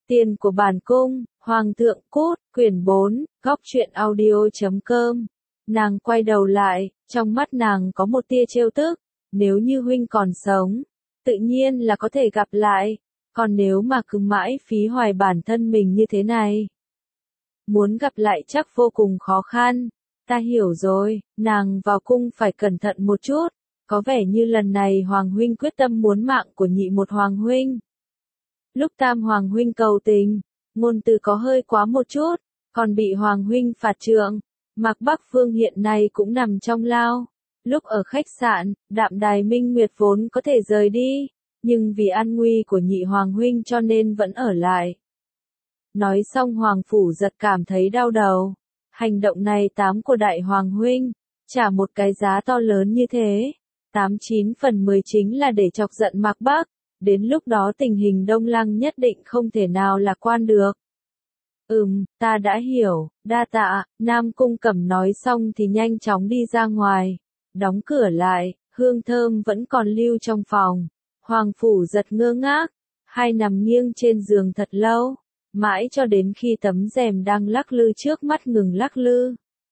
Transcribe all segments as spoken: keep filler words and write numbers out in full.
Tiền của bản cung, Hoàng thượng cút, quyển bốn, góc truyện audio chấm com. Nàng quay đầu lại, trong mắt nàng có một tia trêu tức, nếu như huynh còn sống, tự nhiên là có thể gặp lại, còn nếu mà cứ mãi phí hoài bản thân mình như thế này, muốn gặp lại chắc vô cùng khó khăn. Ta hiểu rồi, nàng vào cung phải cẩn thận một chút, có vẻ như lần này Hoàng huynh quyết tâm muốn mạng của nhị một Hoàng huynh. Lúc Tam Hoàng huynh cầu tình, ngôn từ có hơi quá một chút, còn bị Hoàng huynh phạt trượng. Mạc Bắc Phương hiện nay cũng nằm trong lao. Lúc ở khách sạn, Đạm Đài Minh Nguyệt vốn có thể rời đi, nhưng vì an nguy của nhị Hoàng huynh cho nên vẫn ở lại. Nói xong Hoàng Phủ Giật cảm thấy đau đầu. Hành động này tám của đại Hoàng huynh, trả một cái giá to lớn như thế, tám chín phần mười chính là để chọc giận Mạc Bắc. Đến lúc đó tình hình Đông Lăng nhất định không thể nào lạc quan được. Ừm, ta đã hiểu, đa tạ. Nam Cung Cẩm nói xong thì nhanh chóng đi ra ngoài, đóng cửa lại, hương thơm vẫn còn lưu trong phòng. Hoàng Phủ Giật ngơ ngác, hai nằm nghiêng trên giường thật lâu, mãi cho đến khi tấm rèm đang lắc lư trước mắt ngừng lắc lư.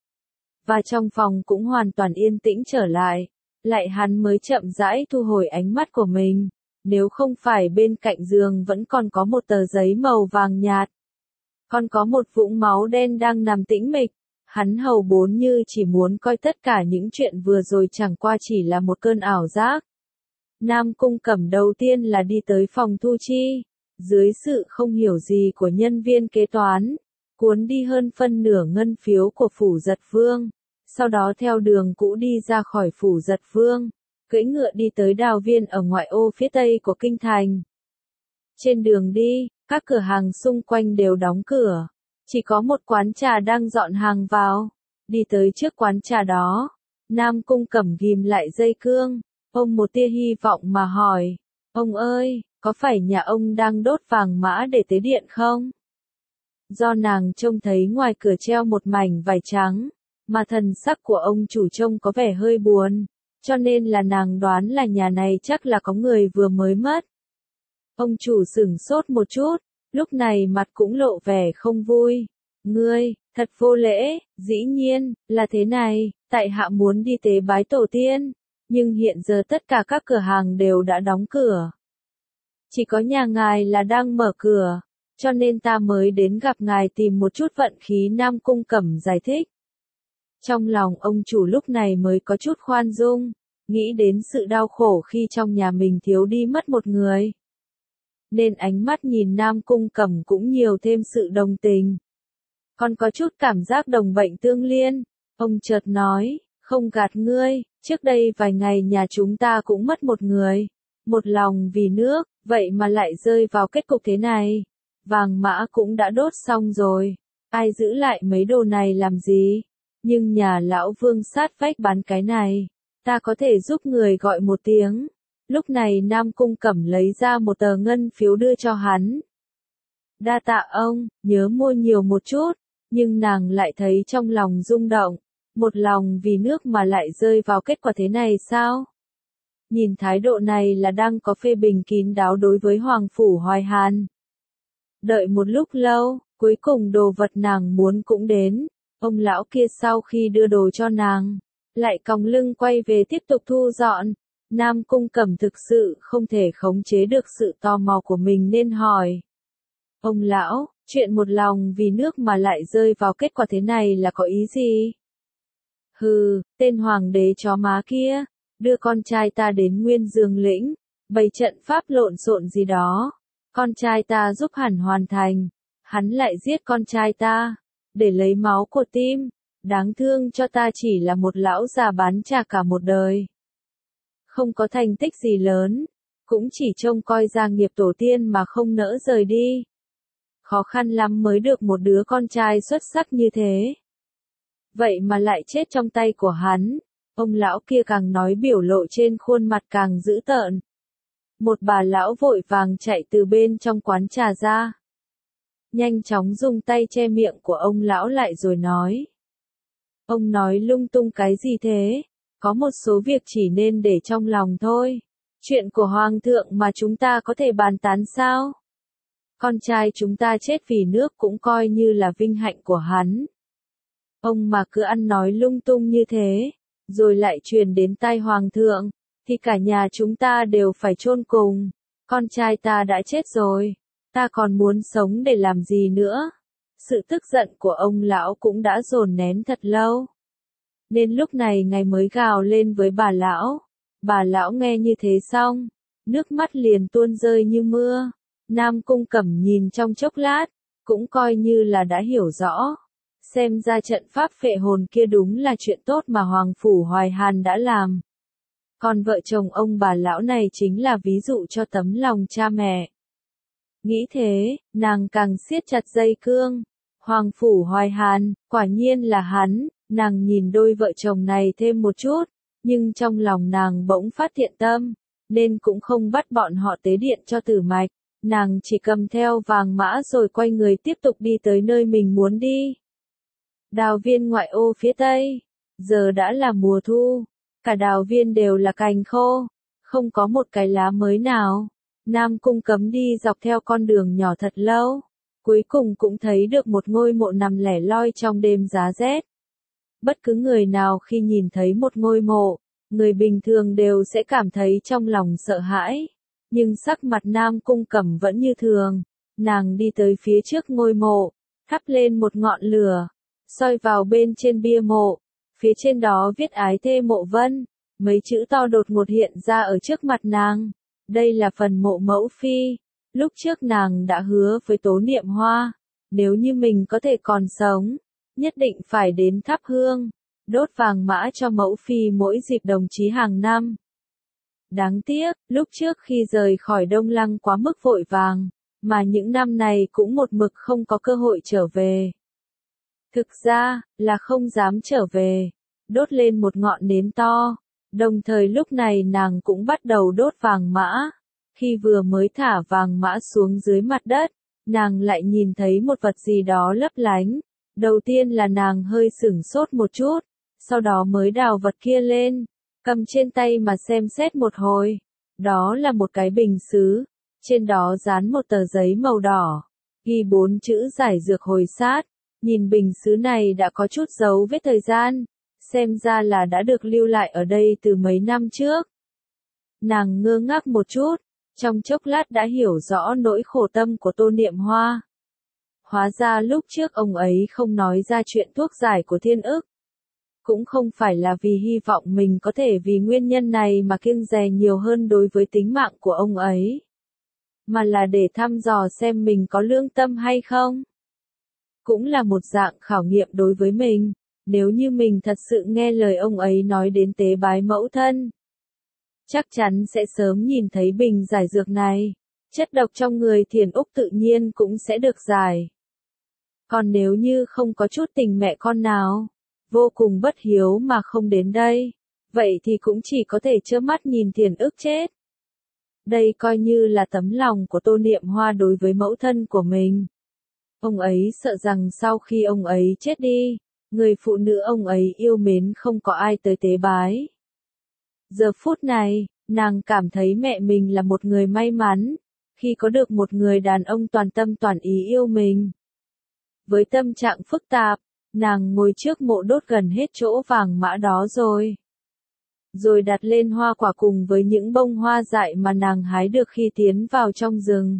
Và trong phòng cũng hoàn toàn yên tĩnh trở lại, lại hắn mới chậm rãi thu hồi ánh mắt của mình. Nếu không phải bên cạnh giường vẫn còn có một tờ giấy màu vàng nhạt, còn có một vũng máu đen đang nằm tĩnh mịch, hắn hầu bốn như chỉ muốn coi tất cả những chuyện vừa rồi chẳng qua chỉ là một cơn ảo giác. Nam Cung Cẩm đầu tiên là đi tới phòng thu chi, dưới sự không hiểu gì của nhân viên kế toán, cuốn đi hơn phân nửa ngân phiếu của Phủ Giật Vương, sau đó theo đường cũ đi ra khỏi Phủ Giật Vương, cưỡi ngựa đi tới Đào Viên ở ngoại ô phía tây của kinh thành. Trên đường đi, các cửa hàng xung quanh đều đóng cửa, chỉ có một quán trà đang dọn hàng vào. Đi tới trước quán trà đó, Nam Cung Cẩm ghim lại dây cương, ông một tia hy vọng mà hỏi, ông ơi, có phải nhà ông đang đốt vàng mã để tế điện không? Do nàng trông thấy ngoài cửa treo một mảnh vải trắng, mà thần sắc của ông chủ trông có vẻ hơi buồn, cho nên là nàng đoán là nhà này chắc là có người vừa mới mất. Ông chủ sửng sốt một chút, lúc này mặt cũng lộ vẻ không vui. Ngươi, thật vô lễ, dĩ nhiên, là thế này, tại hạ muốn đi tế bái tổ tiên, nhưng hiện giờ tất cả các cửa hàng đều đã đóng cửa. Chỉ có nhà ngài là đang mở cửa, cho nên ta mới đến gặp ngài tìm một chút vận khí. Nam Cung Cẩm giải thích. Trong lòng ông chủ lúc này mới có chút khoan dung, nghĩ đến sự đau khổ khi trong nhà mình thiếu đi mất một người. Nên ánh mắt nhìn Nam Cung Cẩm cũng nhiều thêm sự đồng tình. Còn có chút cảm giác đồng bệnh tương liên, ông chợt nói, không gạt ngươi, trước đây vài ngày nhà chúng ta cũng mất một người, một lòng vì nước, vậy mà lại rơi vào kết cục thế này. Vàng mã cũng đã đốt xong rồi, ai giữ lại mấy đồ này làm gì? Nhưng nhà lão Vương sát vách bán cái này, ta có thể giúp người gọi một tiếng. Lúc này Nam Cung Cẩm lấy ra một tờ ngân phiếu đưa cho hắn. Đa tạ ông, nhớ mua nhiều một chút, nhưng nàng lại thấy trong lòng rung động, một lòng vì nước mà lại rơi vào kết quả thế này sao? Nhìn thái độ này là đang có phê bình kín đáo đối với Hoàng Phủ Hoài Hàn. Đợi một lúc lâu, cuối cùng đồ vật nàng muốn cũng đến. Ông lão kia sau khi đưa đồ cho nàng, lại còng lưng quay về tiếp tục thu dọn. Nam Cung Cẩm thực sự không thể khống chế được sự tò mò của mình nên hỏi. Ông lão, chuyện một lòng vì nước mà lại rơi vào kết quả thế này là có ý gì? Hừ, tên hoàng đế chó má kia, đưa con trai ta đến Nguyên Dương lĩnh, bày trận pháp lộn xộn gì đó. Con trai ta giúp hẳn hoàn thành, hắn lại giết con trai ta, để lấy máu của tim, đáng thương cho ta chỉ là một lão già bán trà cả một đời. Không có thành tích gì lớn, cũng chỉ trông coi gia nghiệp tổ tiên mà không nỡ rời đi. Khó khăn lắm mới được một đứa con trai xuất sắc như thế. Vậy mà lại chết trong tay của hắn, ông lão kia càng nói biểu lộ trên khuôn mặt càng dữ tợn. Một bà lão vội vàng chạy từ bên trong quán trà ra. Nhanh chóng dùng tay che miệng của ông lão lại rồi nói. Ông nói lung tung cái gì thế? Có một số việc chỉ nên để trong lòng thôi. Chuyện của Hoàng thượng mà chúng ta có thể bàn tán sao? Con trai chúng ta chết vì nước cũng coi như là vinh hạnh của hắn. Ông mà cứ ăn nói lung tung như thế, rồi lại truyền đến tai hoàng thượng, thì cả nhà chúng ta đều phải chôn cùng. Con trai ta đã chết rồi, ta còn muốn sống để làm gì nữa? Sự tức giận của ông lão cũng đã dồn nén thật lâu. Nên lúc này ngài mới gào lên với bà lão. Bà lão nghe như thế xong, nước mắt liền tuôn rơi như mưa. Nam Cung Cẩm nhìn trong chốc lát, cũng coi như là đã hiểu rõ. Xem ra trận pháp phệ hồn kia đúng là chuyện tốt mà Hoàng Phủ Hoài Hàn đã làm. Còn vợ chồng ông bà lão này chính là ví dụ cho tấm lòng cha mẹ. Nghĩ thế, nàng càng siết chặt dây cương. Hoàng Phủ Hoài Hàn, quả nhiên là hắn, nàng nhìn đôi vợ chồng này thêm một chút, nhưng trong lòng nàng bỗng phát thiện tâm, nên cũng không bắt bọn họ tế điện cho Tử Mạch. Nàng chỉ cầm theo vàng mã rồi quay người tiếp tục đi tới nơi mình muốn đi. Đào viên ngoại ô phía tây, giờ đã là mùa thu, cả đào viên đều là cành khô, không có một cái lá mới nào. Nam Cung Cấm đi dọc theo con đường nhỏ thật lâu, cuối cùng cũng thấy được một ngôi mộ nằm lẻ loi trong đêm giá rét. Bất cứ người nào khi nhìn thấy một ngôi mộ, người bình thường đều sẽ cảm thấy trong lòng sợ hãi. Nhưng sắc mặt Nam Cung Cẩm vẫn như thường, nàng đi tới phía trước ngôi mộ, thắp lên một ngọn lửa, soi vào bên trên bia mộ, phía trên đó viết Ái Thê Mộ Vân, mấy chữ to đột ngột hiện ra ở trước mặt nàng. Đây là phần mộ mẫu phi, lúc trước nàng đã hứa với Tố Niệm Hoa, nếu như mình có thể còn sống, nhất định phải đến thắp hương, đốt vàng mã cho mẫu phi mỗi dịp đồng chí hàng năm. Đáng tiếc, lúc trước khi rời khỏi Đông Lăng quá mức vội vàng, mà những năm này cũng một mực không có cơ hội trở về. Thực ra, là không dám trở về, đốt lên một ngọn nến to, đồng thời lúc này nàng cũng bắt đầu đốt vàng mã. Khi vừa mới thả vàng mã xuống dưới mặt đất, nàng lại nhìn thấy một vật gì đó lấp lánh. Đầu tiên là nàng hơi sửng sốt một chút, sau đó mới đào vật kia lên, cầm trên tay mà xem xét một hồi. Đó là một cái bình sứ, trên đó dán một tờ giấy màu đỏ, ghi bốn chữ giải dược hồi sát. Nhìn bình sứ này đã có chút dấu vết thời gian, xem ra là đã được lưu lại ở đây từ mấy năm trước. Nàng ngơ ngác một chút, trong chốc lát đã hiểu rõ nỗi khổ tâm của Tô Niệm Hoa. Hóa ra lúc trước ông ấy không nói ra chuyện thuốc giải của thiên ức. Cũng không phải là vì hy vọng mình có thể vì nguyên nhân này mà kiêng dè nhiều hơn đối với tính mạng của ông ấy. Mà là để thăm dò xem mình có lương tâm hay không. Cũng là một dạng khảo nghiệm đối với mình, nếu như mình thật sự nghe lời ông ấy nói đến tế bái mẫu thân. Chắc chắn sẽ sớm nhìn thấy bình giải dược này, chất độc trong người Thiền Úc tự nhiên cũng sẽ được giải. Còn nếu như không có chút tình mẹ con nào, vô cùng bất hiếu mà không đến đây, vậy thì cũng chỉ có thể trơ mắt nhìn Thiền Ức chết. Đây coi như là tấm lòng của Tô Niệm Hoa đối với mẫu thân của mình. Ông ấy sợ rằng sau khi ông ấy chết đi, người phụ nữ ông ấy yêu mến không có ai tới tế bái. Giờ phút này, nàng cảm thấy mẹ mình là một người may mắn, khi có được một người đàn ông toàn tâm toàn ý yêu mình. Với tâm trạng phức tạp, nàng ngồi trước mộ đốt gần hết chỗ vàng mã đó rồi. Rồi đặt lên hoa quả cùng với những bông hoa dại mà nàng hái được khi tiến vào trong rừng.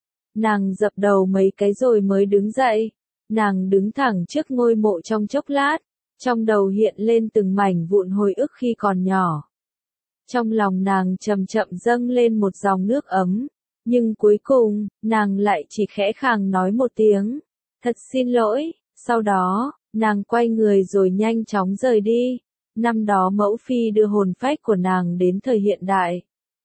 Nàng dập đầu mấy cái rồi mới đứng dậy. Nàng đứng thẳng trước ngôi mộ trong chốc lát, trong đầu hiện lên từng mảnh vụn hồi ức khi còn nhỏ. Trong lòng nàng chậm chậm dâng lên một dòng nước ấm, nhưng cuối cùng, nàng lại chỉ khẽ khàng nói một tiếng, thật xin lỗi, sau đó, nàng quay người rồi nhanh chóng rời đi. Năm đó mẫu phi đưa hồn phách của nàng đến thời hiện đại.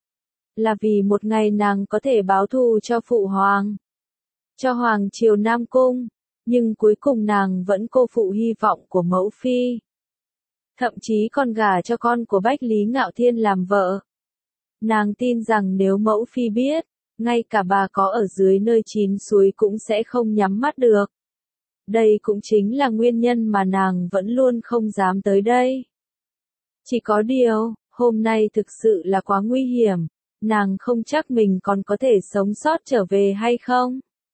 Là vì một ngày nàng có thể báo thù cho phụ hoàng, cho hoàng triều Nam Cung, nhưng cuối cùng nàng vẫn cô phụ hy vọng của mẫu phi. Thậm chí còn gả cho con của Bách Lý Ngạo Thiên làm vợ. Nàng tin rằng nếu mẫu phi biết, ngay cả bà có ở dưới nơi chín suối cũng sẽ không nhắm mắt được. Đây cũng chính là nguyên nhân mà nàng vẫn luôn không dám tới đây. Chỉ có điều, hôm nay thực sự là quá nguy hiểm, nàng không chắc mình còn có thể sống sót trở về hay không.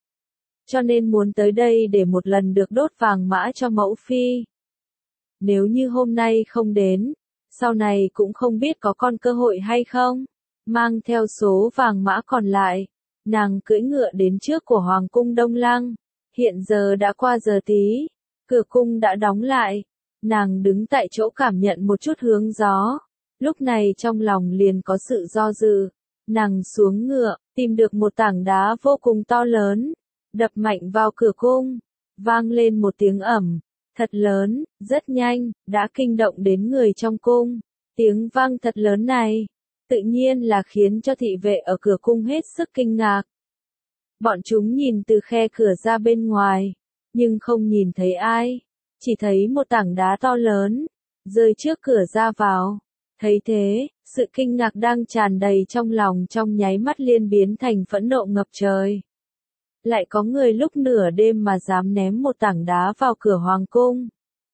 cho nên muốn tới đây để một lần được đốt vàng mã cho mẫu phi. Nếu như hôm nay không đến, sau này cũng không biết có con cơ hội hay không. Mang theo số vàng mã còn lại, nàng cưỡi ngựa đến trước của Hoàng cung Đông Lăng. Hiện giờ đã qua giờ tí, cửa cung đã đóng lại, nàng đứng tại chỗ cảm nhận một chút hướng gió. Lúc này trong lòng liền có sự do dự, nàng xuống ngựa, tìm được một tảng đá vô cùng to lớn, đập mạnh vào cửa cung, vang lên một tiếng ầm, thật lớn, rất nhanh, đã kinh động đến người trong cung. Tiếng vang thật lớn này, tự nhiên là khiến cho thị vệ ở cửa cung hết sức kinh ngạc. Bọn chúng nhìn từ khe cửa ra bên ngoài, nhưng không nhìn thấy ai, chỉ thấy một tảng đá to lớn, rơi trước cửa ra vào. Thấy thế, sự kinh ngạc đang tràn đầy trong lòng trong nháy mắt liên biến thành phẫn nộ ngập trời. Lại có người lúc nửa đêm mà dám ném một tảng đá vào cửa hoàng cung.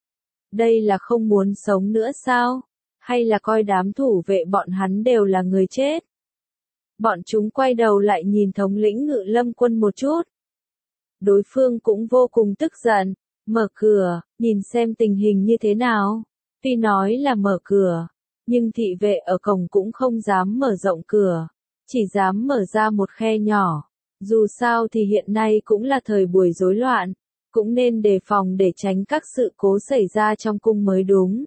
Đây là không muốn sống nữa sao? Hay là coi đám thủ vệ bọn hắn đều là người chết? Bọn chúng quay đầu lại nhìn thống lĩnh Ngự Lâm quân một chút. Đối phương cũng vô cùng tức giận, mở cửa, nhìn xem tình hình như thế nào. Tuy nói là mở cửa, nhưng thị vệ ở cổng cũng không dám mở rộng cửa, chỉ dám mở ra một khe nhỏ. Dù sao thì hiện nay cũng là thời buổi rối loạn, cũng nên đề phòng để tránh các sự cố xảy ra trong cung mới đúng.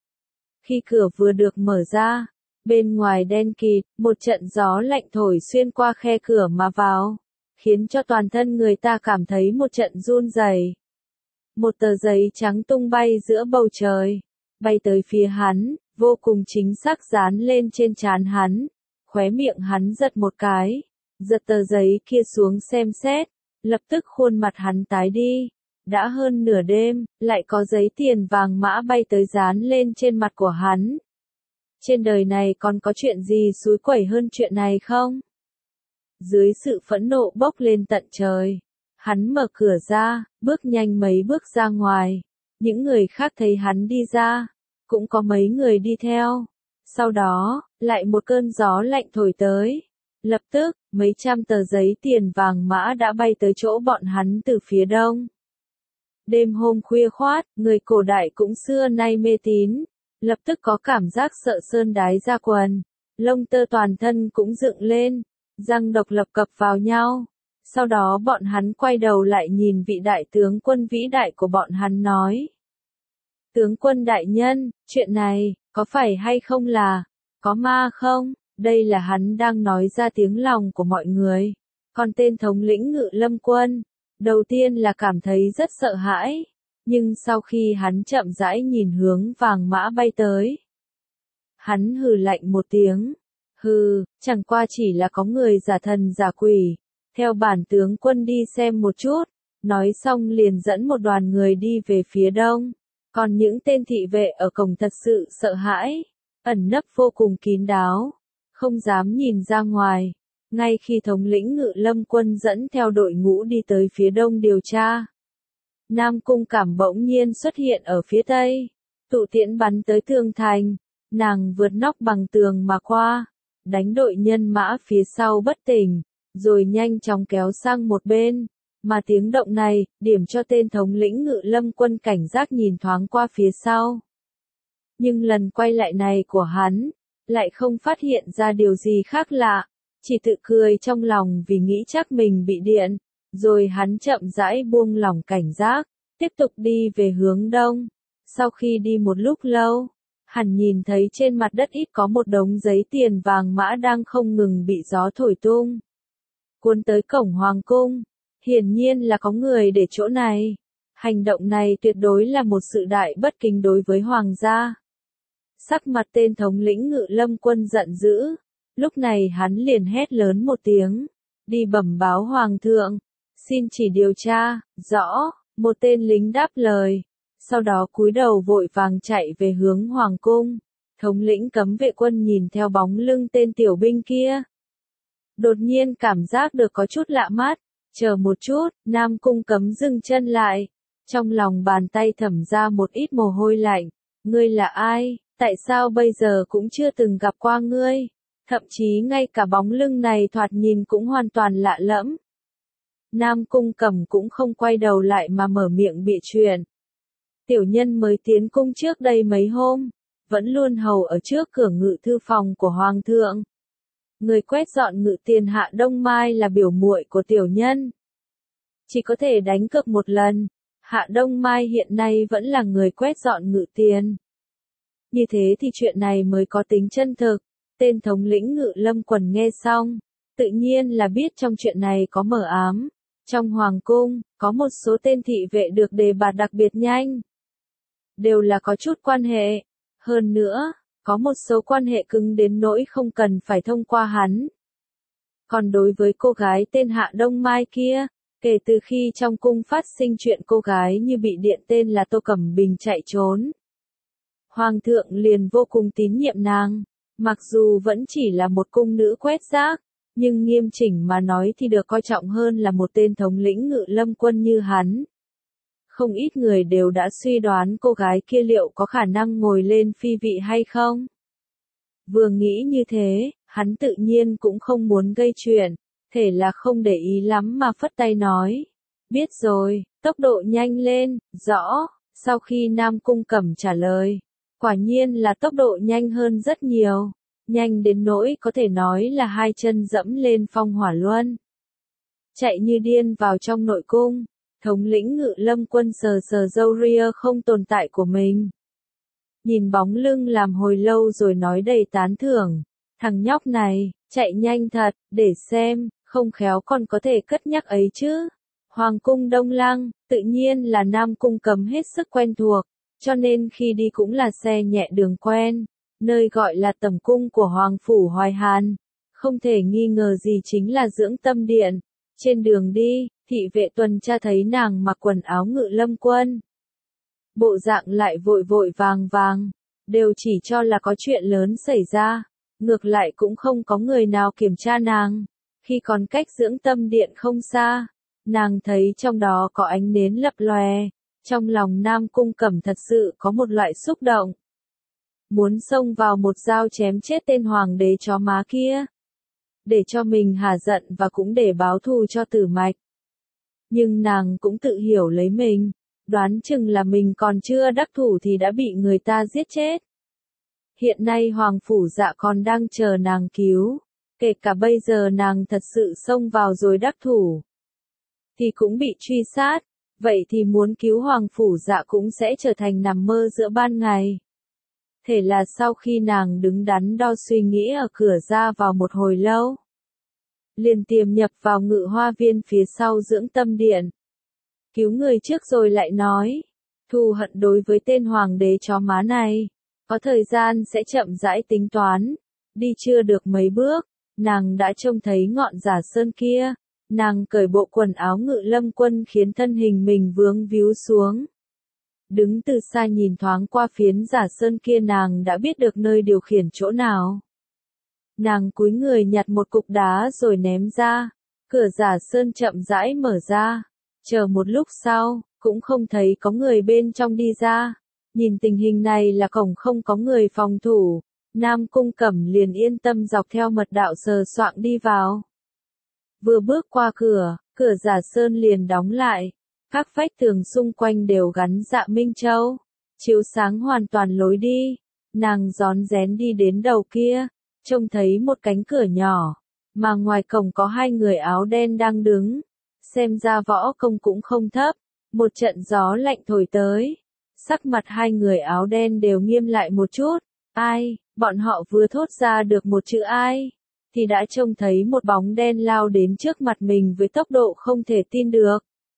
Khi cửa vừa được mở ra, bên ngoài đen kịt, một trận gió lạnh thổi xuyên qua khe cửa mà vào, khiến cho toàn thân người ta cảm thấy một trận run rẩy. Một tờ giấy trắng tung bay giữa bầu trời, bay tới phía hắn, vô cùng chính xác dán lên trên trán hắn, khóe miệng hắn giật một cái, giật tờ giấy kia xuống xem xét, lập tức khuôn mặt hắn tái đi. Đã hơn nửa đêm, lại có giấy tiền vàng mã bay tới dán lên trên mặt của hắn. Trên đời này còn có chuyện gì xúi quẩy hơn chuyện này không? Dưới sự phẫn nộ bốc lên tận trời, hắn mở cửa ra, bước nhanh mấy bước ra ngoài. Những người khác thấy hắn đi ra, cũng có mấy người đi theo. Sau đó, lại một cơn gió lạnh thổi tới. Lập tức, mấy trăm tờ giấy tiền vàng mã đã bay tới chỗ bọn hắn từ phía đông. Đêm hôm khuya khoát, người cổ đại cũng xưa nay mê tín, lập tức có cảm giác sợ sơn đái ra quần, lông tơ toàn thân cũng dựng lên, răng độc lập cập vào nhau. Sau đó bọn hắn quay đầu lại nhìn vị đại tướng quân vĩ đại của bọn hắn nói. Tướng quân đại nhân, chuyện này, có phải hay không là, có ma không? Đây là hắn đang nói ra tiếng lòng của mọi người. Còn tên thống lĩnh Ngự Lâm quân, đầu tiên là cảm thấy rất sợ hãi, nhưng sau khi hắn chậm rãi nhìn hướng vàng mã bay tới, hắn hừ lạnh một tiếng, hừ, chẳng qua chỉ là có người giả thần giả quỷ, theo bản tướng quân đi xem một chút, nói xong liền dẫn một đoàn người đi về phía đông, còn những tên thị vệ ở cổng thật sự sợ hãi, ẩn nấp vô cùng kín đáo, không dám nhìn ra ngoài. Ngay khi thống lĩnh Ngự Lâm quân dẫn theo đội ngũ đi tới phía đông điều tra, Nam Cung Cảm bỗng nhiên xuất hiện ở phía tây, tụ tiễn bắn tới tường thành, nàng vượt nóc bằng tường mà qua, đánh đội nhân mã phía sau bất tỉnh, rồi nhanh chóng kéo sang một bên, mà tiếng động này, điểm cho tên thống lĩnh Ngự Lâm quân cảnh giác nhìn thoáng qua phía sau. Nhưng lần quay lại này của hắn, lại không phát hiện ra điều gì khác lạ. Chỉ tự cười trong lòng vì nghĩ chắc mình bị điện, rồi hắn chậm rãi buông lỏng cảnh giác, tiếp tục đi về hướng đông. Sau khi đi một lúc lâu, hắn nhìn thấy trên mặt đất ít có một đống giấy tiền vàng mã đang không ngừng bị gió thổi tung. Cuốn tới cổng hoàng cung, hiển nhiên là có người để chỗ này. Hành động này tuyệt đối là một sự đại bất kính đối với hoàng gia. Sắc mặt tên thống lĩnh Ngự Lâm quân giận dữ. Lúc này hắn liền hét lớn một tiếng, đi bẩm báo hoàng thượng, xin chỉ điều tra, rõ, một tên lính đáp lời, sau đó cúi đầu vội vàng chạy về hướng hoàng cung, thống lĩnh cấm vệ quân nhìn theo bóng lưng tên tiểu binh kia. Đột nhiên cảm giác được có chút lạ mắt, chờ một chút, Nam Cung Cấm dừng chân lại, trong lòng bàn tay thẩm ra một ít mồ hôi lạnh, ngươi là ai, tại sao bây giờ cũng chưa từng gặp qua ngươi? Thậm chí ngay cả bóng lưng này thoạt nhìn cũng hoàn toàn lạ lẫm. Nam Cung Cẩm cũng không quay đầu lại mà mở miệng bịa chuyện. Tiểu nhân mới tiến cung trước đây mấy hôm, vẫn luôn hầu ở trước cửa ngự thư phòng của Hoàng thượng. Người quét dọn ngự tiền Hạ Đông Mai là biểu muội của tiểu nhân. Chỉ có thể đánh cược một lần, Hạ Đông Mai hiện nay vẫn là người quét dọn ngự tiền. Như thế thì chuyện này mới có tính chân thực. Tên thống lĩnh Ngự Lâm quần nghe xong, tự nhiên là biết trong chuyện này có mờ ám. Trong hoàng cung, có một số tên thị vệ được đề bạt đặc biệt nhanh. Đều là có chút quan hệ. Hơn nữa, có một số quan hệ cứng đến nỗi không cần phải thông qua hắn. Còn đối với cô gái tên Hạ Đông Mai kia, kể từ khi trong cung phát sinh chuyện cô gái như bị điện tên là Tô Cẩm Bình chạy trốn, Hoàng thượng liền vô cùng tín nhiệm nàng. Mặc dù vẫn chỉ là một cung nữ quét rác, nhưng nghiêm chỉnh mà nói thì được coi trọng hơn là một tên thống lĩnh Ngự Lâm quân như hắn. Không ít người đều đã suy đoán cô gái kia liệu có khả năng ngồi lên phi vị hay không. Vừa nghĩ như thế, hắn tự nhiên cũng không muốn gây chuyện, thể là không để ý lắm mà phất tay nói. Biết rồi, tốc độ nhanh lên, rõ. Sau khi Nam Cung Cẩm trả lời, quả nhiên là tốc độ nhanh hơn rất nhiều, nhanh đến nỗi có thể nói là hai chân dẫm lên phong hỏa luân. Chạy như điên vào trong nội cung, thống lĩnh Ngự Lâm quân sờ sờ râu ria không tồn tại của mình. Nhìn bóng lưng làm hồi lâu rồi nói đầy tán thưởng, thằng nhóc này, chạy nhanh thật, để xem, không khéo còn có thể cất nhắc ấy chứ. Hoàng cung Đông Lăng, tự nhiên là Nam Cung Cẩm hết sức quen thuộc, cho nên khi đi cũng là xe nhẹ đường quen, nơi gọi là tẩm cung của Hoàng phủ Hoài Hàn. Không thể nghi ngờ gì chính là dưỡng tâm điện. Trên đường đi, thị vệ tuần tra thấy nàng mặc quần áo Ngự Lâm quân. Bộ dạng lại vội vội vàng vàng, đều chỉ cho là có chuyện lớn xảy ra, ngược lại cũng không có người nào kiểm tra nàng. Khi còn cách dưỡng tâm điện không xa, nàng thấy trong đó có ánh nến lập lòe, trong lòng Nam Cung Cẩm thật sự có một loại xúc động. Muốn xông vào một dao chém chết tên hoàng đế chó má kia, để cho mình hả giận và cũng để báo thù cho Tử Mạch. Nhưng nàng cũng tự hiểu lấy mình, đoán chừng là mình còn chưa đắc thủ thì đã bị người ta giết chết. Hiện nay Hoàng phủ Dạ còn đang chờ nàng cứu, kể cả bây giờ nàng thật sự xông vào rồi đắc thủ, thì cũng bị truy sát, vậy thì muốn cứu Hoàng phủ Dạ cũng sẽ trở thành nằm mơ giữa ban ngày. Thế là sau khi nàng đứng đắn đo suy nghĩ ở cửa ra vào một hồi lâu, liền tiềm nhập vào Ngự Hoa viên phía sau dưỡng tâm điện. Cứu người trước rồi lại nói, thù hận đối với tên hoàng đế chó má này, có thời gian sẽ chậm rãi tính toán. Đi chưa được mấy bước, nàng đã trông thấy ngọn Giả Sơn kia, nàng cởi bộ quần áo Ngự Lâm quân khiến thân hình mình vướng víu xuống. Đứng từ xa nhìn thoáng qua phiến Giả Sơn kia nàng đã biết được nơi điều khiển chỗ nào. Nàng cúi người nhặt một cục đá rồi ném ra, cửa Giả Sơn chậm rãi mở ra, chờ một lúc sau, cũng không thấy có người bên trong đi ra. Nhìn tình hình này là cổng không có người phòng thủ, Nam Cung Cẩm liền yên tâm dọc theo mật đạo sờ soạng đi vào. Vừa bước qua cửa, cửa Giả Sơn liền đóng lại, các vách tường xung quanh đều gắn dạ Minh Châu, chiếu sáng hoàn toàn lối đi. Nàng rón rén đi đến đầu kia, trông thấy một cánh cửa nhỏ, mà ngoài cổng có hai người áo đen đang đứng, xem ra võ công cũng không thấp. Một trận gió lạnh thổi tới, sắc mặt hai người áo đen đều nghiêm lại một chút. Ai? Bọn họ vừa thốt ra được một chữ ai, thì đã trông thấy một bóng đen lao đến trước mặt mình với tốc độ không thể tin được.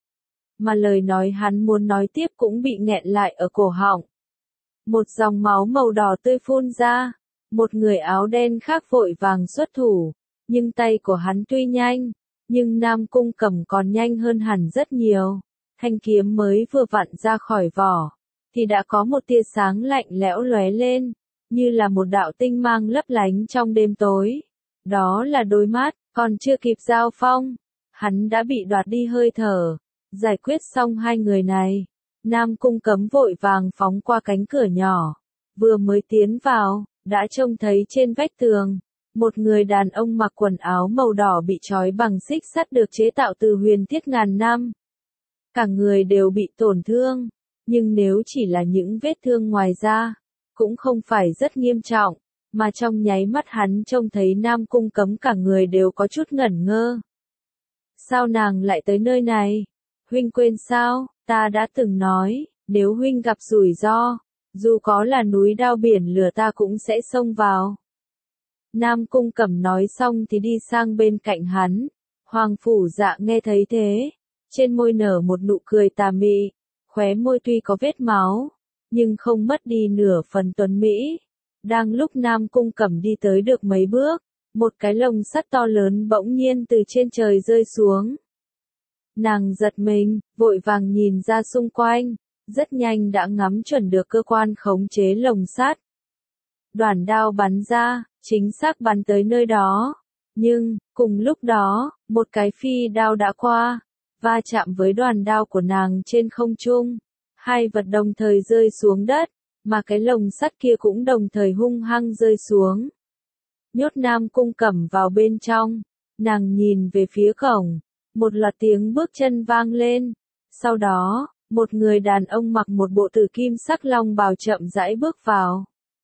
Mà lời nói hắn muốn nói tiếp cũng bị nghẹn lại ở cổ họng. Một dòng máu màu đỏ tươi phun ra, một người áo đen khác vội vàng xuất thủ, nhưng tay của hắn tuy nhanh, nhưng Nam Cung Cẩm còn nhanh hơn hẳn rất nhiều. Thanh kiếm mới vừa vặn ra khỏi vỏ, thì đã có một tia sáng lạnh lẽo lóe lên, như là một đạo tinh mang lấp lánh trong đêm tối. Đó là đôi mắt, còn chưa kịp giao phong, hắn đã bị đoạt đi hơi thở. Giải quyết xong hai người này, Nam Cung Cẩm vội vàng phóng qua cánh cửa nhỏ, vừa mới tiến vào, đã trông thấy trên vách tường, một người đàn ông mặc quần áo màu đỏ bị trói bằng xích sắt được chế tạo từ huyền thiết ngàn năm. Cả người đều bị tổn thương, nhưng nếu chỉ là những vết thương ngoài da, cũng không phải rất nghiêm trọng, mà trong nháy mắt hắn trông thấy Nam Cung Cấm cả người đều có chút ngẩn ngơ. Sao nàng lại tới nơi này? Huynh quên sao, ta đã từng nói, nếu huynh gặp rủi ro, dù có là núi đao biển lửa ta cũng sẽ xông vào. Nam Cung Cẩm nói xong thì đi sang bên cạnh hắn. Hoàng Phủ Dạ nghe thấy thế, trên môi nở một nụ cười tà mị, khóe môi tuy có vết máu, nhưng không mất đi nửa phần tuấn mỹ. Đang lúc Nam Cung Cẩm đi tới được mấy bước, một cái lồng sắt to lớn bỗng nhiên từ trên trời rơi xuống. Nàng giật mình, vội vàng nhìn ra xung quanh, rất nhanh đã ngắm chuẩn được cơ quan khống chế lồng sắt. Đoàn đao bắn ra, chính xác bắn tới nơi đó. Nhưng, cùng lúc đó, một cái phi đao đã qua, va chạm với đoàn đao của nàng trên không trung. Hai vật đồng thời rơi xuống đất, mà cái lồng sắt kia cũng đồng thời hung hăng rơi xuống. Nhốt Nam Cung Cẩm vào bên trong, nàng nhìn về phía cổng, một loạt tiếng bước chân vang lên. Sau đó, một người đàn ông mặc một bộ tử kim sắc long bào chậm rãi bước vào.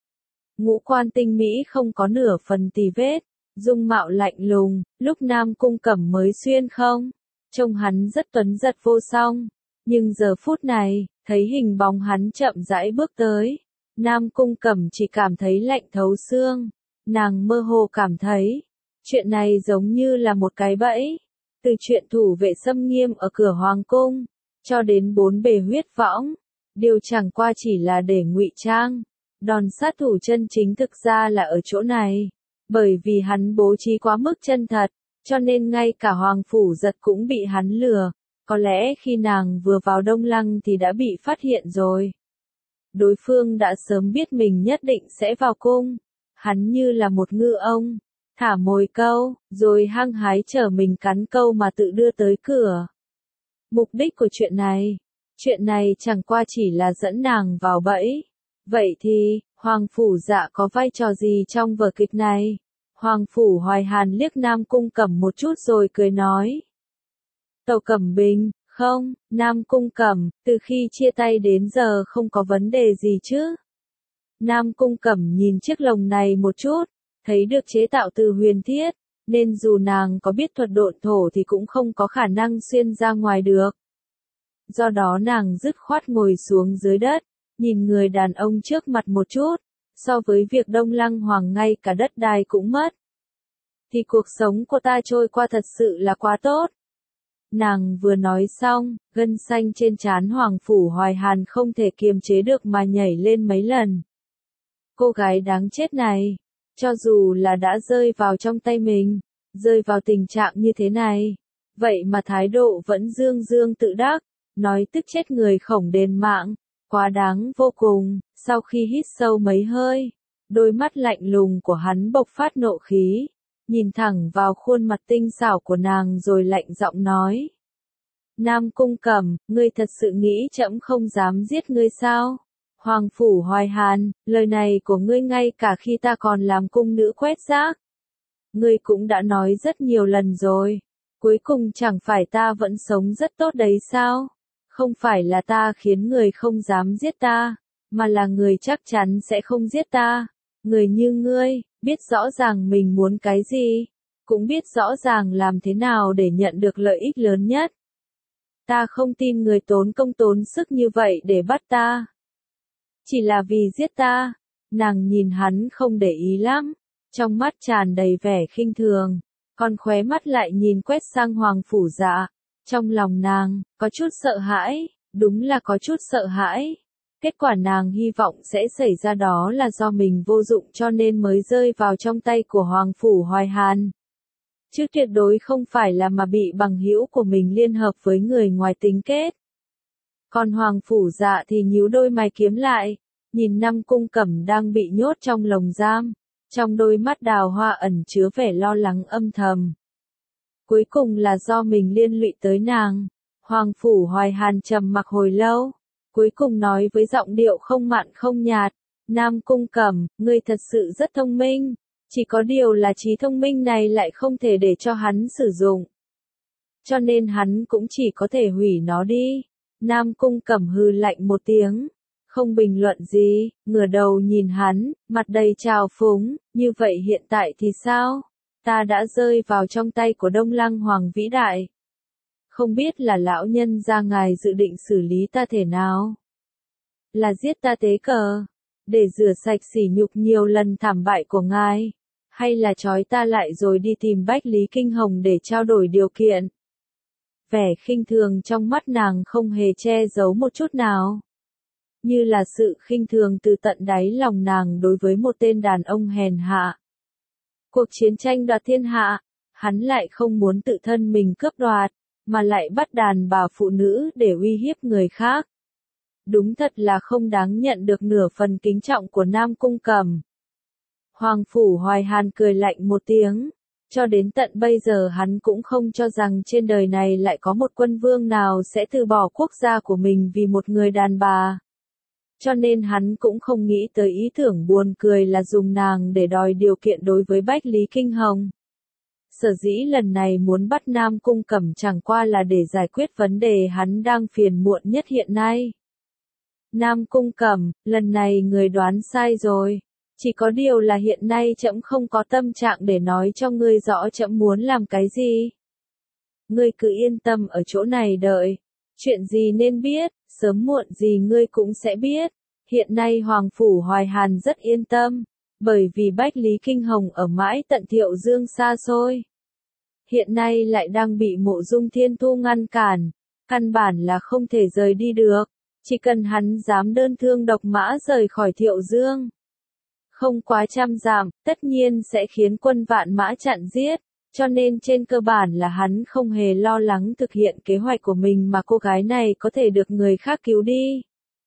Ngũ quan tinh mỹ không có nửa phần tì vết, dung mạo lạnh lùng, lúc Nam Cung Cẩm mới xuyên không, trông hắn rất tuấn giật vô song, nhưng giờ phút này, thấy hình bóng hắn chậm rãi bước tới, Nam Cung Cẩm chỉ cảm thấy lạnh thấu xương, nàng mơ hồ cảm thấy, chuyện này giống như là một cái bẫy, từ chuyện thủ vệ xâm nghiêm ở cửa hoàng cung, cho đến bốn bề huyết võng, điều chẳng qua chỉ là để ngụy trang. Đòn sát thủ chân chính thực ra là ở chỗ này, bởi vì hắn bố trí quá mức chân thật, cho nên ngay cả Hoàng Phủ Giật cũng bị hắn lừa, có lẽ khi nàng vừa vào Đông Lăng thì đã bị phát hiện rồi. Đối phương đã sớm biết mình nhất định sẽ vào cung, hắn như là một ngư ông, thả mồi câu, rồi hăng hái chờ mình cắn câu mà tự đưa tới cửa. Mục đích của chuyện này, chuyện này chẳng qua chỉ là dẫn nàng vào bẫy. Vậy thì, Hoàng Phủ Dạ có vai trò gì trong vở kịch này? Hoàng Phủ Hoài Hàn liếc Nam Cung Cẩm một chút rồi cười nói. Tàu Cẩm Bình, không, Nam Cung Cẩm, từ khi chia tay đến giờ không có vấn đề gì chứ? Nam Cung Cẩm nhìn chiếc lồng này một chút, thấy được chế tạo từ huyền thiết, nên dù nàng có biết thuật độn thổ thì cũng không có khả năng xuyên ra ngoài được. Do đó nàng dứt khoát ngồi xuống dưới đất, nhìn người đàn ông trước mặt một chút, so với việc Đông Lăng Hoàng ngay cả đất đai cũng mất. Thì cuộc sống của ta trôi qua thật sự là quá tốt. Nàng vừa nói xong, gân xanh trên trán Hoàng Phủ Hoài Hàn không thể kiềm chế được mà nhảy lên mấy lần. Cô gái đáng chết này, cho dù là đã rơi vào trong tay mình, rơi vào tình trạng như thế này, vậy mà thái độ vẫn dương dương tự đắc, nói tức chết người khổng đền mạng. Quá đáng vô cùng, sau khi hít sâu mấy hơi, đôi mắt lạnh lùng của hắn bộc phát nộ khí, nhìn thẳng vào khuôn mặt tinh xảo của nàng rồi lạnh giọng nói. Nam Cung Cẩm, ngươi thật sự nghĩ trẫm không dám giết ngươi sao? Hoàng Phủ Hoài Hàn, lời này của ngươi ngay cả khi ta còn làm cung nữ quét rác. Ngươi cũng đã nói rất nhiều lần rồi, cuối cùng chẳng phải ta vẫn sống rất tốt đấy sao? Không phải là ta khiến người không dám giết ta, mà là người chắc chắn sẽ không giết ta. Người như ngươi, biết rõ ràng mình muốn cái gì, cũng biết rõ ràng làm thế nào để nhận được lợi ích lớn nhất. Ta không tin người tốn công tốn sức như vậy để bắt ta. Chỉ là vì giết ta. Nàng nhìn hắn không để ý lắm, trong mắt tràn đầy vẻ khinh thường, còn khóe mắt lại nhìn quét sang Hoàng Phủ Dạ. Trong lòng nàng, có chút sợ hãi, đúng là có chút sợ hãi. Kết quả nàng hy vọng sẽ xảy ra đó là do mình vô dụng cho nên mới rơi vào trong tay của Hoàng Phủ Hoài Hàn. Chứ tuyệt đối không phải là mà bị bằng hữu của mình liên hợp với người ngoài tính kết. Còn Hoàng Phủ Dạ thì nhíu đôi mày kiếm lại, nhìn Nam Cung Cẩm đang bị nhốt trong lồng giam, trong đôi mắt đào hoa ẩn chứa vẻ lo lắng âm thầm. Cuối cùng là do mình liên lụy tới nàng. Hoàng Phủ Hoài Hàn trầm mặc hồi lâu, cuối cùng nói với giọng điệu không mặn không nhạt, Nam Cung Cẩm, ngươi thật sự rất thông minh, Chỉ có điều là trí thông minh này lại không thể để cho hắn sử dụng. Cho nên hắn cũng chỉ có thể hủy nó đi. Nam Cung Cẩm hừ lạnh một tiếng. Không bình luận gì, ngửa đầu nhìn hắn, mặt đầy trào phúng, như vậy hiện tại thì sao? Ta đã rơi vào trong tay của Đông Lăng Hoàng vĩ đại. Không biết là lão nhân gia ngài dự định xử lý ta thế nào? Là giết ta tế cờ, để rửa sạch sỉ nhục nhiều lần thảm bại của ngài, hay là trói ta lại rồi đi tìm Bách Lý Kinh Hồng để trao đổi điều kiện? Vẻ khinh thường trong mắt nàng không hề che giấu một chút nào. Như là sự khinh thường từ tận đáy lòng nàng đối với một tên đàn ông hèn hạ. Cuộc chiến tranh đoạt thiên hạ, hắn lại không muốn tự thân mình cướp đoạt, mà lại bắt đàn bà phụ nữ để uy hiếp người khác. Đúng thật là không đáng nhận được nửa phần kính trọng của Nam Cung Cẩm. Hoàng Phủ Hoài Hàn cười lạnh một tiếng. Cho đến tận bây giờ hắn cũng không cho rằng trên đời này lại có một quân vương nào sẽ từ bỏ quốc gia của mình vì một người đàn bà. Cho nên hắn cũng không nghĩ tới ý tưởng buồn cười là dùng nàng để đòi điều kiện đối với Bách Lý Kinh Hồng. Sở dĩ lần này muốn bắt Nam Cung Cẩm chẳng qua là để giải quyết vấn đề hắn đang phiền muộn nhất hiện nay. Nam Cung Cẩm, lần này người đoán sai rồi. Chỉ có điều là hiện nay trẫm không có tâm trạng để nói cho ngươi rõ trẫm muốn làm cái gì. Ngươi cứ yên tâm ở chỗ này đợi. Chuyện gì nên biết, sớm muộn gì ngươi cũng sẽ biết. Hiện nay Hoàng Phủ Hoài Hàn rất yên tâm, bởi vì Bách Lý Kinh Hồng ở mãi tận Thiệu Dương xa xôi. Hiện nay lại đang bị Mộ Dung Thiên Thu ngăn cản, căn bản là không thể rời đi được. Chỉ cần hắn dám đơn thương độc mã rời khỏi Thiệu Dương, không quá trăm dặm, tất nhiên sẽ khiến quân vạn mã chặn giết, cho nên trên cơ bản là hắn không hề lo lắng thực hiện kế hoạch của mình mà cô gái này có thể được người khác cứu đi.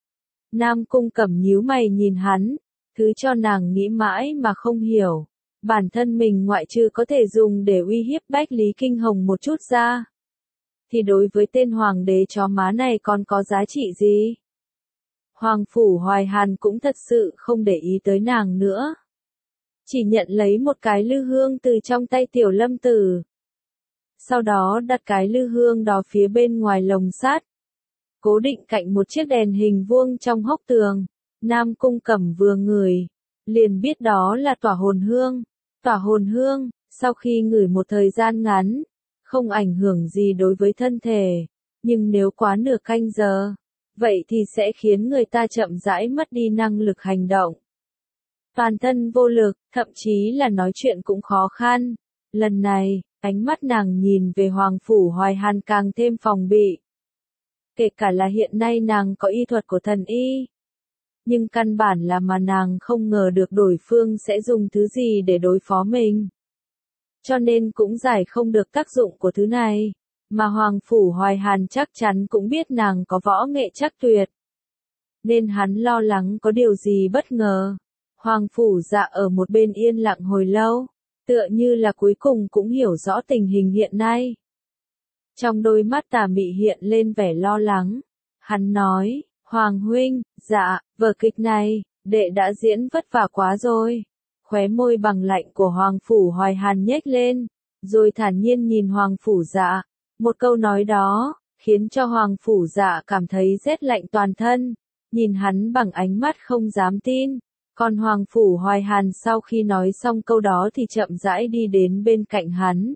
Nam Cung Cẩm nhíu mày nhìn hắn, thứ cho nàng nghĩ mãi mà không hiểu, bản thân mình ngoại trừ có thể dùng để uy hiếp Bách Lý Kinh Hồng một chút ra, thì đối với tên hoàng đế chó má này còn có giá trị gì? Hoàng Phủ Hoài Hàn cũng thật sự không để ý tới nàng nữa. Chỉ nhận lấy một cái lư hương từ trong tay Tiểu Lâm Tử. Sau đó đặt cái lư hương đó phía bên ngoài lồng sắt, cố định cạnh một chiếc đèn hình vuông trong hốc tường. Nam Cung Cẩm vừa ngửi, liền biết đó là tỏa hồn hương. Tỏa hồn hương, sau khi ngửi một thời gian ngắn, không ảnh hưởng gì đối với thân thể, nhưng nếu quá nửa canh giờ, vậy thì sẽ khiến người ta chậm rãi mất đi năng lực hành động. Toàn thân vô lực, thậm chí là nói chuyện cũng khó khăn. Lần này, ánh mắt nàng nhìn về Hoàng Phủ Hoài Hàn càng thêm phòng bị. Kể cả là hiện nay nàng có y thuật của thần y. Nhưng căn bản là mà nàng không ngờ được đối phương sẽ dùng thứ gì để đối phó mình. Cho nên cũng giải không được tác dụng của thứ này. Mà Hoàng Phủ Hoài Hàn chắc chắn cũng biết nàng có võ nghệ chắc tuyệt. Nên hắn lo lắng có điều gì bất ngờ. Hoàng Phủ Dạ ở một bên yên lặng hồi lâu, tựa như là cuối cùng cũng hiểu rõ tình hình hiện nay. Trong đôi mắt Tà Mị hiện lên vẻ lo lắng. Hắn nói, Hoàng huynh, dạ, vở kịch này, đệ đã diễn vất vả quá rồi. Khóe môi bằng lạnh của Hoàng Phủ Hoài Hàn nhếch lên, rồi thản nhiên nhìn Hoàng Phủ Dạ. Một câu nói đó, khiến cho Hoàng Phủ Dạ cảm thấy rét lạnh toàn thân, nhìn hắn bằng ánh mắt không dám tin. Còn Hoàng Phủ Hoài Hàn sau khi nói xong câu đó thì chậm rãi đi đến bên cạnh hắn.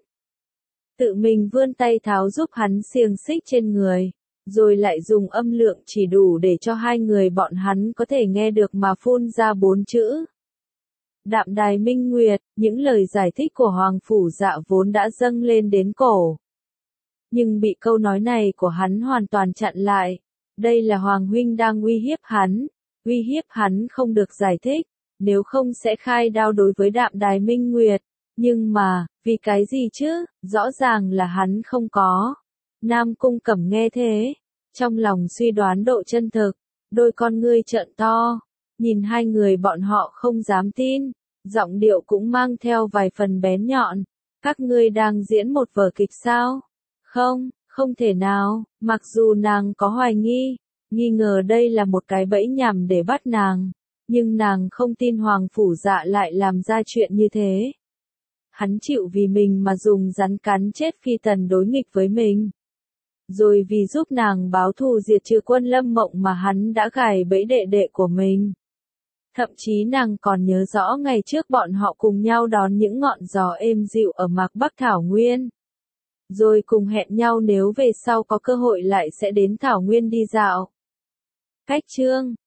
Tự mình vươn tay tháo giúp hắn xiềng xích trên người, rồi lại dùng âm lượng chỉ đủ để cho hai người bọn hắn có thể nghe được mà phun ra bốn chữ. Đạm Đài Minh Nguyệt, những lời giải thích của Hoàng Phủ Dạ vốn đã dâng lên đến cổ. Nhưng bị câu nói này của hắn hoàn toàn chặn lại. Đây là Hoàng huynh đang uy hiếp hắn. Uy hiếp hắn không được giải thích, nếu không sẽ khai đao đối với Đạm Đài Minh Nguyệt. Nhưng mà, vì cái gì chứ, rõ ràng là hắn không có. Nam Cung Cẩm nghe thế, trong lòng suy đoán độ chân thực, đôi con ngươi trợn to, nhìn hai người bọn họ không dám tin, giọng điệu cũng mang theo vài phần bén nhọn. Các ngươi đang diễn một vở kịch sao? Không, không thể nào, mặc dù nàng có hoài nghi, nghi ngờ đây là một cái bẫy nhằm để bắt nàng, Nhưng nàng không tin Hoàng Phủ Dạ lại làm ra chuyện như thế. Hắn chịu vì mình mà dùng rắn cắn chết Phi Tần đối nghịch với mình. Rồi vì giúp nàng báo thù diệt trừ Quân Lâm Mộng mà hắn đã gài bẫy đệ đệ của mình. Thậm chí nàng còn nhớ rõ ngày trước bọn họ cùng nhau đón những ngọn gió êm dịu ở Mạc Bắc Thảo Nguyên. Rồi cùng hẹn nhau nếu về sau có cơ hội lại sẽ đến Thảo Nguyên đi dạo. Cách chương